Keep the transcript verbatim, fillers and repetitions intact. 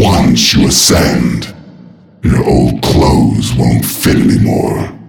Once you ascend, your old clothes won't fit anymore.